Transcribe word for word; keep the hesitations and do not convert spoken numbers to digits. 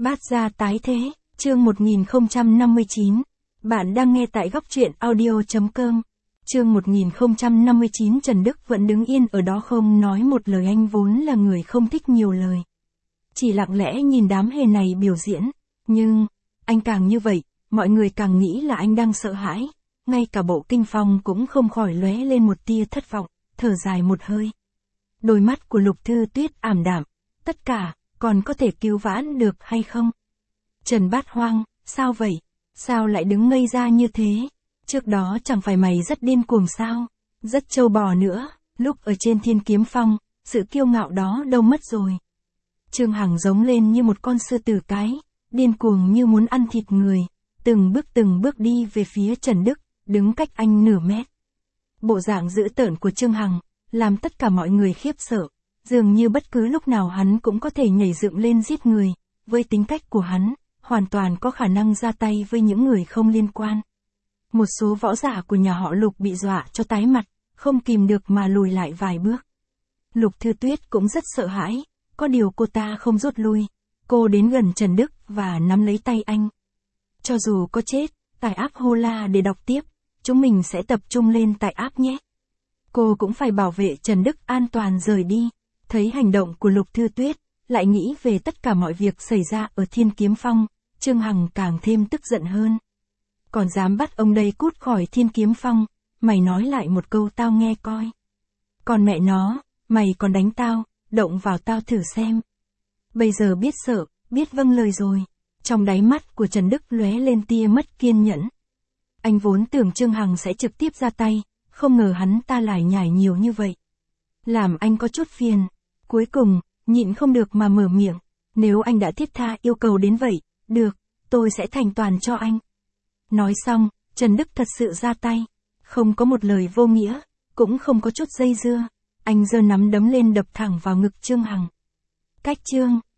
Bát gia tái thế, chương một nghìn không trăm năm mươi chín. Bạn đang nghe tại góc truyện audio.com. Chương một nghìn không trăm năm mươi chín. Trần Đức vẫn đứng yên ở đó không nói một lời. Anh vốn là người không thích nhiều lời, chỉ lặng lẽ nhìn đám hề này biểu diễn. Nhưng, anh càng như vậy, mọi người càng nghĩ là anh đang sợ hãi. Ngay cả Bộ Kinh Phong cũng không khỏi lóe lên một tia thất vọng, thở dài một hơi. Đôi mắt của Lục Thư Tuyết ảm đạm. Tất cả, còn có thể cứu vãn được hay không? Trần Bát Hoang, sao vậy? Sao lại đứng ngây ra như thế? Trước đó chẳng phải mày rất điên cuồng sao? Rất trâu bò nữa, lúc ở trên Thiên Kiếm Phong, sự kiêu ngạo đó đâu mất rồi. Trương Hằng giống lên như một con sư tử cái, điên cuồng như muốn ăn thịt người, từng bước từng bước đi về phía Trần Đức, đứng cách anh nửa mét. Bộ dạng dữ tợn của Trương Hằng, làm tất cả mọi người khiếp sợ, dường như bất cứ lúc nào hắn cũng có thể nhảy dựng lên giết người, với tính cách của hắn, hoàn toàn có khả năng ra tay với những người không liên quan. Một số võ giả của nhà họ Lục bị dọa cho tái mặt, không kìm được mà lùi lại vài bước. Lục Thư Tuyết cũng rất sợ hãi, có điều cô ta không rút lui, cô đến gần Trần Đức và nắm lấy tay anh. Cho dù có chết, tải app Hola để đọc tiếp, chúng mình sẽ tập trung lên tải app nhé. Cô cũng phải bảo vệ Trần Đức an toàn rời đi. Thấy hành động của Lục Thư Tuyết, lại nghĩ về tất cả mọi việc xảy ra ở Thiên Kiếm Phong, Trương Hằng càng thêm tức giận hơn. Còn dám bắt ông đây cút khỏi Thiên Kiếm Phong, mày nói lại một câu tao nghe coi. Còn mẹ nó, mày còn đánh tao, động vào tao thử xem. Bây giờ biết sợ, biết vâng lời rồi. Trong đáy mắt của Trần Đức lóe lên tia mất kiên nhẫn. Anh vốn tưởng Trương Hằng sẽ trực tiếp ra tay, không ngờ hắn ta lại nhảy nhiều như vậy. Làm anh có chút phiền. Cuối cùng, nhịn không được mà mở miệng. Nếu anh đã thiết tha yêu cầu đến vậy, được, tôi sẽ thành toàn cho anh. Nói xong, Trần Đức thật sự ra tay. Không có một lời vô nghĩa, cũng không có chút dây dưa. Anh giơ nắm đấm lên đập thẳng vào ngực Trương Hằng. Cách Trương